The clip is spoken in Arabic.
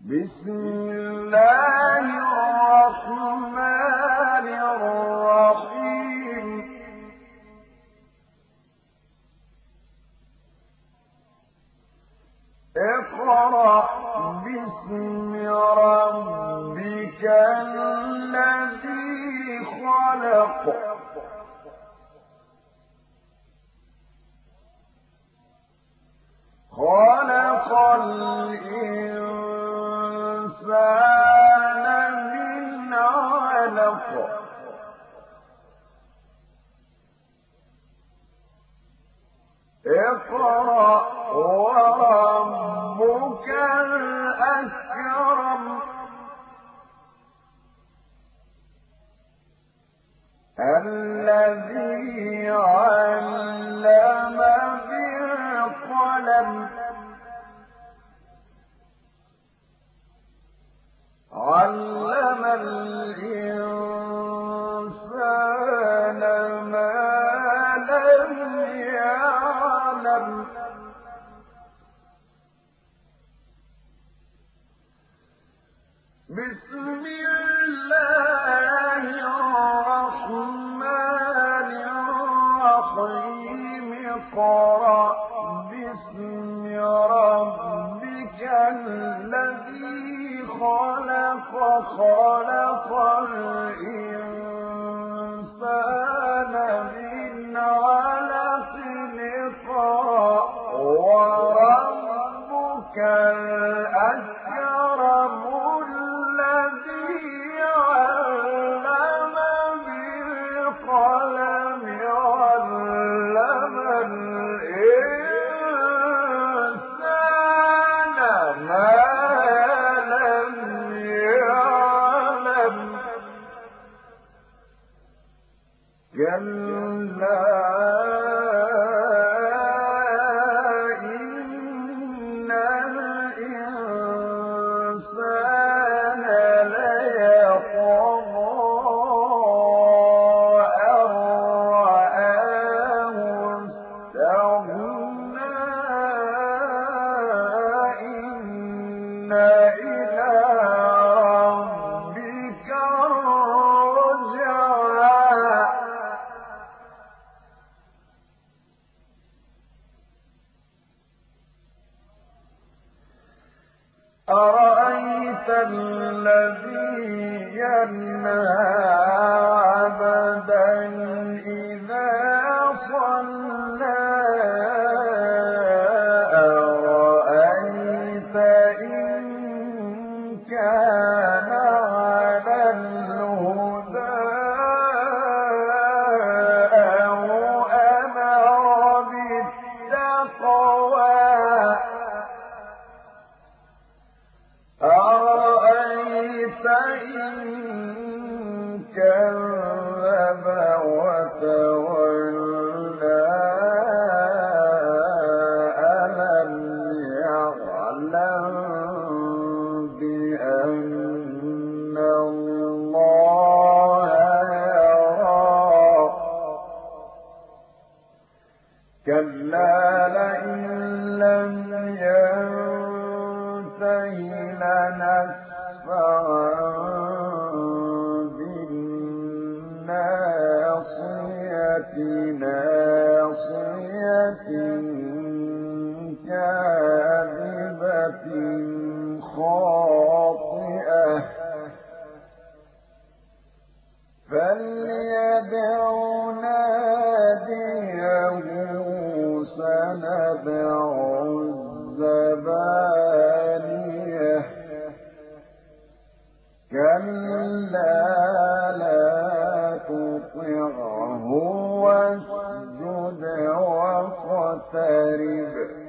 بسم الله الرحمن الرحيم اقرأ باسم ربك الذي خلق خلق الإنسان من علق اقرأ وربك الأكرم الذي علم بالقلم علم الإنسان ما لم يعلم بسم الله الرحمن الرحيم اقرأ باسم ربك الذي خلق خلق الإنسان من علق اقرأ وربك الأكرم الذي علم بالقلم علم الإنسان ما لم يعلم كلا إن الإنسان ليطغى أن رآه استغنى إن إلى ربك الرجعى أرأيت الذي ينهى عبدا إذا صلى أرأيت إن كان على الهدى أو أمر بالتقوى أرأيت إن كذب وتولى ألم يعلم بأن الله يرى كلا لئن لم ينته لنسفعا بالناصية ناصية كاذبة خاطئة فليدع ناديه سندع الزبانية كلا لا تطعه واسجد واقترب